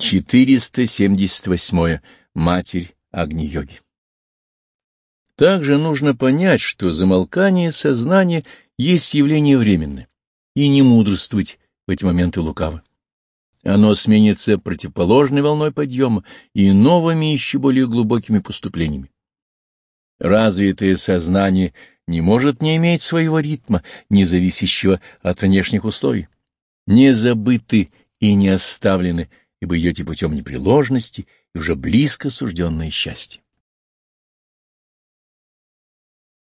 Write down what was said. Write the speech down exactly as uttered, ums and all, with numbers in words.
четыреста семьдесят восьмое. Матерь Агни-йоги. Также нужно понять, что замолкание сознания есть явление временное, и не мудрствовать в эти моменты лукаво. Оно сменится противоположной волной подъема и новыми еще более глубокими поступлениями. Развитое сознание не может не иметь своего ритма, не зависящего от внешних условий. Не забыты и не оставлены, ибо идете путем непреложности и уже близко сужденное счастье.